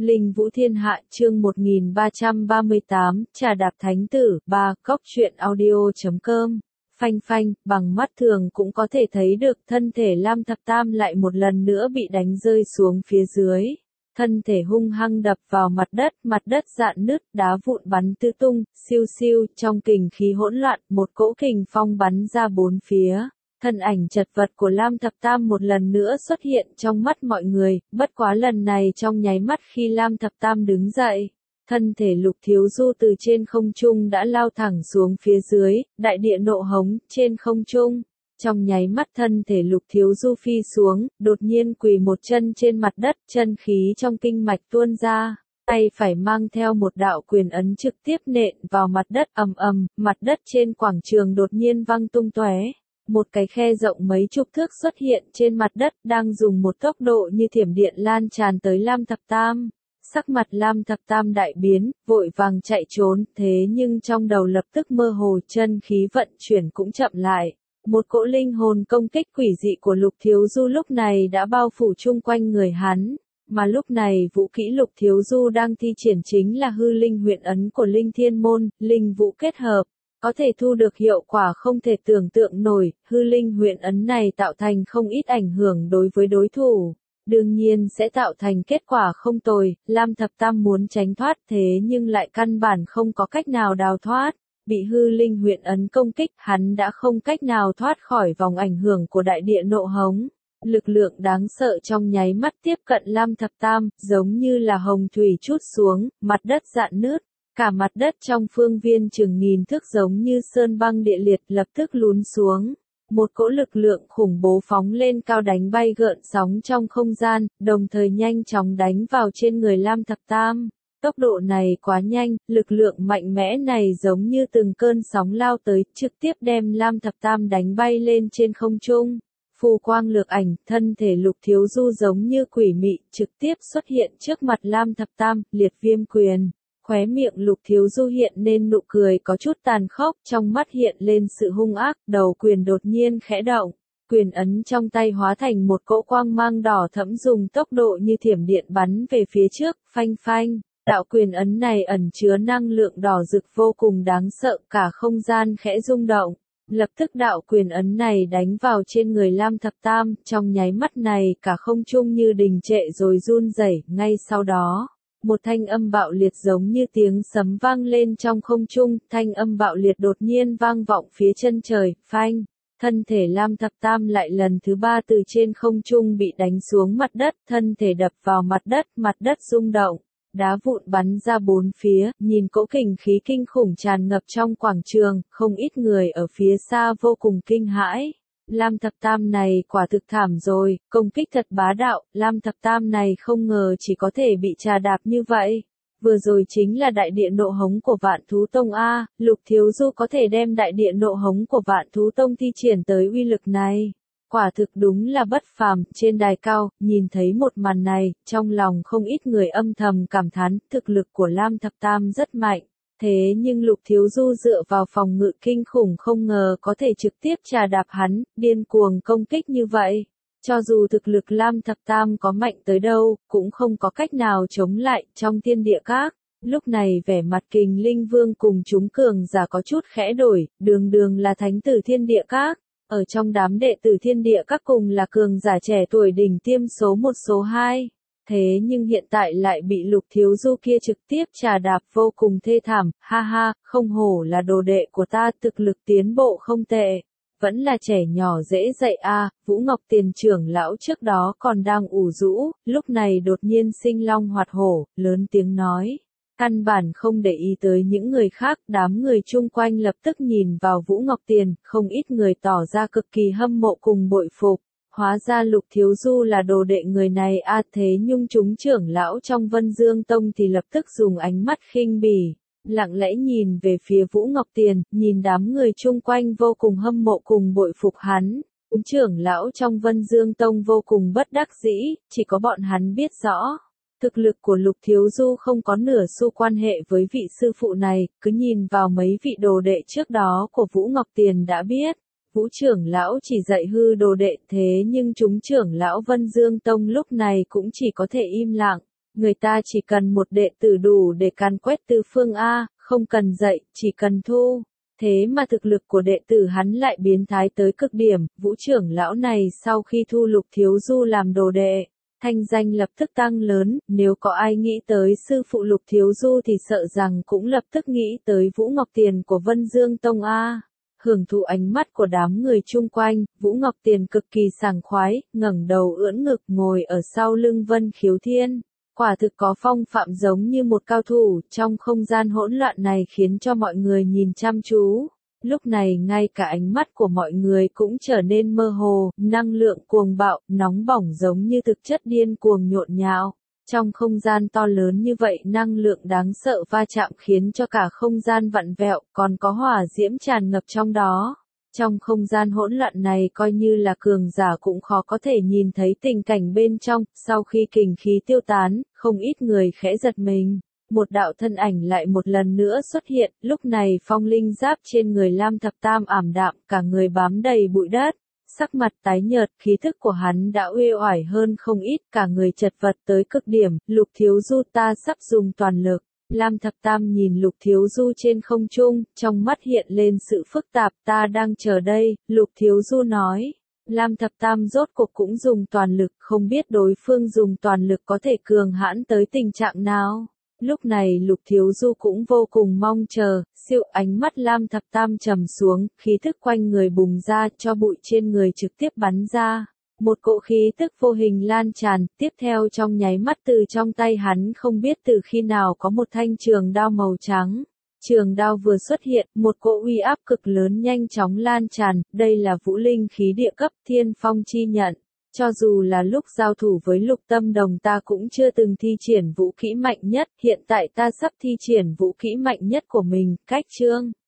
Linh Vũ Thiên Hạ chương 1338, trà đạp thánh tử, 3, góc truyện audio.com. Phanh phanh, bằng mắt thường cũng có thể thấy được thân thể Lam Thập Tam lại một lần nữa bị đánh rơi xuống phía dưới. Thân thể hung hăng đập vào mặt đất rạn nứt, đá vụn bắn tứ tung, siêu siêu, trong kình khí hỗn loạn, một cỗ kình phong bắn ra bốn phía. Thân ảnh chật vật của Lam Thập Tam một lần nữa xuất hiện trong mắt mọi người, bất quá lần này trong nháy mắt khi Lam Thập Tam đứng dậy. Thân thể Lục Thiếu Du từ trên không trung đã lao thẳng xuống phía dưới, đại địa nộ hống, trên không trung. Trong nháy mắt thân thể Lục Thiếu Du phi xuống, đột nhiên quỳ một chân trên mặt đất, chân khí trong kinh mạch tuôn ra. Tay phải mang theo một đạo quyền ấn trực tiếp nện vào mặt đất ầm ầm, mặt đất trên quảng trường đột nhiên văng tung tóe. Một cái khe rộng mấy chục thước xuất hiện trên mặt đất đang dùng một tốc độ như thiểm điện lan tràn tới Lam Thập Tam. Sắc mặt Lam Thập Tam đại biến, vội vàng chạy trốn, thế nhưng trong đầu lập tức mơ hồ, chân khí vận chuyển cũng chậm lại. Một cỗ linh hồn công kích quỷ dị của Lục Thiếu Du lúc này đã bao phủ chung quanh người hắn, mà lúc này vũ kỹ Lục Thiếu Du đang thi triển chính là hư linh huyền ấn của Linh Thiên Môn, linh vũ kết hợp. Có thể thu được hiệu quả không thể tưởng tượng nổi, hư linh huyền ấn này tạo thành không ít ảnh hưởng đối với đối thủ. Đương nhiên sẽ tạo thành kết quả không tồi, Lam Thập Tam muốn tránh thoát thế nhưng lại căn bản không có cách nào đào thoát. Bị hư linh huyền ấn công kích, hắn đã không cách nào thoát khỏi vòng ảnh hưởng của đại địa nộ hống. Lực lượng đáng sợ trong nháy mắt tiếp cận Lam Thập Tam, giống như là hồng thủy trút xuống, mặt đất rạn nứt. Cả mặt đất trong phương viên chừng nghìn thước giống như sơn băng địa liệt lập tức lún xuống. Một cỗ lực lượng khủng bố phóng lên cao đánh bay gợn sóng trong không gian, đồng thời nhanh chóng đánh vào trên người Lam Thập Tam. Tốc độ này quá nhanh, lực lượng mạnh mẽ này giống như từng cơn sóng lao tới, trực tiếp đem Lam Thập Tam đánh bay lên trên không trung. Phù quang lược ảnh, thân thể Lục Thiếu Du giống như quỷ mị, trực tiếp xuất hiện trước mặt Lam Thập Tam, liệt viêm quyền. Khóe miệng Lục Thiếu Du hiện nên nụ cười có chút tàn khốc, trong mắt hiện lên sự hung ác, đầu quyền đột nhiên khẽ động. Quyền ấn trong tay hóa thành một cỗ quang mang đỏ thẫm dùng tốc độ như thiểm điện bắn về phía trước, phanh phanh. Đạo quyền ấn này ẩn chứa năng lượng đỏ rực vô cùng đáng sợ, cả không gian khẽ rung động. Lập tức đạo quyền ấn này đánh vào trên người Lam Thập Tam, trong nháy mắt này cả không trung như đình trệ rồi run rẩy, ngay sau đó. Một thanh âm bạo liệt giống như tiếng sấm vang lên trong không trung, thanh âm bạo liệt đột nhiên vang vọng phía chân trời, phanh. Thân thể Lam Thập Tam lại lần thứ ba từ trên không trung bị đánh xuống mặt đất, thân thể đập vào mặt đất rung động. Đá vụn bắn ra bốn phía, nhìn cỗ kình khí kinh khủng tràn ngập trong quảng trường, không ít người ở phía xa vô cùng kinh hãi. Lam Thập Tam này quả thực thảm rồi, công kích thật bá đạo, Lam Thập Tam này không ngờ chỉ có thể bị trà đạp như vậy. Vừa rồi chính là đại địa nộ hống của Vạn Thú Tông A, Lục Thiếu Du có thể đem đại địa nộ hống của Vạn Thú Tông thi triển tới uy lực này. Quả thực đúng là bất phàm, trên đài cao, nhìn thấy một màn này, trong lòng không ít người âm thầm cảm thán, thực lực của Lam Thập Tam rất mạnh. Thế nhưng Lục Thiếu Du dựa vào phòng ngự kinh khủng không ngờ có thể trực tiếp trà đạp hắn, điên cuồng công kích như vậy. Cho dù thực lực Lam Thập Tam có mạnh tới đâu, cũng không có cách nào chống lại trong thiên địa các. Lúc này vẻ mặt Kình Linh Vương cùng chúng cường giả có chút khẽ đổi, đường là thánh tử thiên địa các. Ở trong đám đệ tử thiên địa các cùng là cường giả trẻ tuổi đỉnh tiêm số 1 số 2. Thế nhưng hiện tại lại bị Lục Thiếu Du kia trực tiếp trà đạp vô cùng thê thảm, ha ha, không hổ là đồ đệ của ta, thực lực tiến bộ không tệ. Vẫn là trẻ nhỏ dễ dạy a. Vũ Ngọc Tiền trưởng lão trước đó còn đang ủ rũ, lúc này đột nhiên sinh long hoạt hổ, lớn tiếng nói. Căn bản không để ý tới những người khác, đám người chung quanh lập tức nhìn vào Vũ Ngọc Tiền, không ít người tỏ ra cực kỳ hâm mộ cùng bội phục. Hóa ra Lục Thiếu Du là đồ đệ người này a. Thế nhưng chúng trưởng lão trong Vân Dương Tông thì lập tức dùng ánh mắt khinh bỉ, lặng lẽ nhìn về phía Vũ Ngọc Tiền, nhìn đám người chung quanh vô cùng hâm mộ cùng bội phục hắn. Chúng trưởng lão trong Vân Dương Tông vô cùng bất đắc dĩ, chỉ có bọn hắn biết rõ. Thực lực của Lục Thiếu Du không có nửa xu quan hệ với vị sư phụ này, cứ nhìn vào mấy vị đồ đệ trước đó của Vũ Ngọc Tiền đã biết. Vũ trưởng lão chỉ dạy hư đồ đệ thế nhưng chúng trưởng lão Vân Dương Tông lúc này cũng chỉ có thể im lặng. Người ta chỉ cần một đệ tử đủ để càn quét tứ phương A, không cần dạy, chỉ cần thu. Thế mà thực lực của đệ tử hắn lại biến thái tới cực điểm, Vũ trưởng lão này sau khi thu Lục Thiếu Du làm đồ đệ, thanh danh lập tức tăng lớn, nếu có ai nghĩ tới sư phụ Lục Thiếu Du thì sợ rằng cũng lập tức nghĩ tới Vũ Ngọc Tiền của Vân Dương Tông A. Hưởng thụ ánh mắt của đám người chung quanh, Vũ Ngọc Tiền cực kỳ sảng khoái, ngẩng đầu ưỡn ngực ngồi ở sau lưng Vân Khiếu Thiên. Quả thực có phong phạm giống như một cao thủ, trong không gian hỗn loạn này khiến cho mọi người nhìn chăm chú. Lúc này ngay cả ánh mắt của mọi người cũng trở nên mơ hồ, năng lượng cuồng bạo, nóng bỏng giống như thực chất điên cuồng nhộn nhạo. Trong không gian to lớn như vậy năng lượng đáng sợ va chạm khiến cho cả không gian vặn vẹo, còn có hỏa diễm tràn ngập trong đó. Trong không gian hỗn loạn này coi như là cường giả cũng khó có thể nhìn thấy tình cảnh bên trong, sau khi kình khí tiêu tán, không ít người khẽ giật mình. Một đạo thân ảnh lại một lần nữa xuất hiện, lúc này phong linh giáp trên người Lam Thập Tam ảm đạm, cả người bám đầy bụi đất. Sắc mặt tái nhợt, khí thức của hắn đã uể oải hơn không ít, cả người chật vật tới cực điểm, Lục Thiếu Du ta sắp dùng toàn lực. Lam Thập Tam nhìn Lục Thiếu Du trên không trung, trong mắt hiện lên sự phức tạp, ta đang chờ đây, Lục Thiếu Du nói. Lam Thập Tam rốt cuộc cũng dùng toàn lực, không biết đối phương dùng toàn lực có thể cường hãn tới tình trạng nào. Lúc này Lục Thiếu Du cũng vô cùng mong chờ, siêu ánh mắt Lam Thập Tam trầm xuống, khí thức quanh người bùng ra, cho bụi trên người trực tiếp bắn ra. Một cỗ khí tức vô hình lan tràn, tiếp theo trong nháy mắt từ trong tay hắn không biết từ khi nào có một thanh trường đao màu trắng. Trường đao vừa xuất hiện, một cỗ uy áp cực lớn nhanh chóng lan tràn, đây là vũ linh khí địa cấp Thiên Phong chi nhận. Cho dù là lúc giao thủ với Lục Tâm Đồng ta cũng chưa từng thi triển vũ kỹ mạnh nhất, hiện tại ta sắp thi triển vũ kỹ mạnh nhất của mình, cách chương.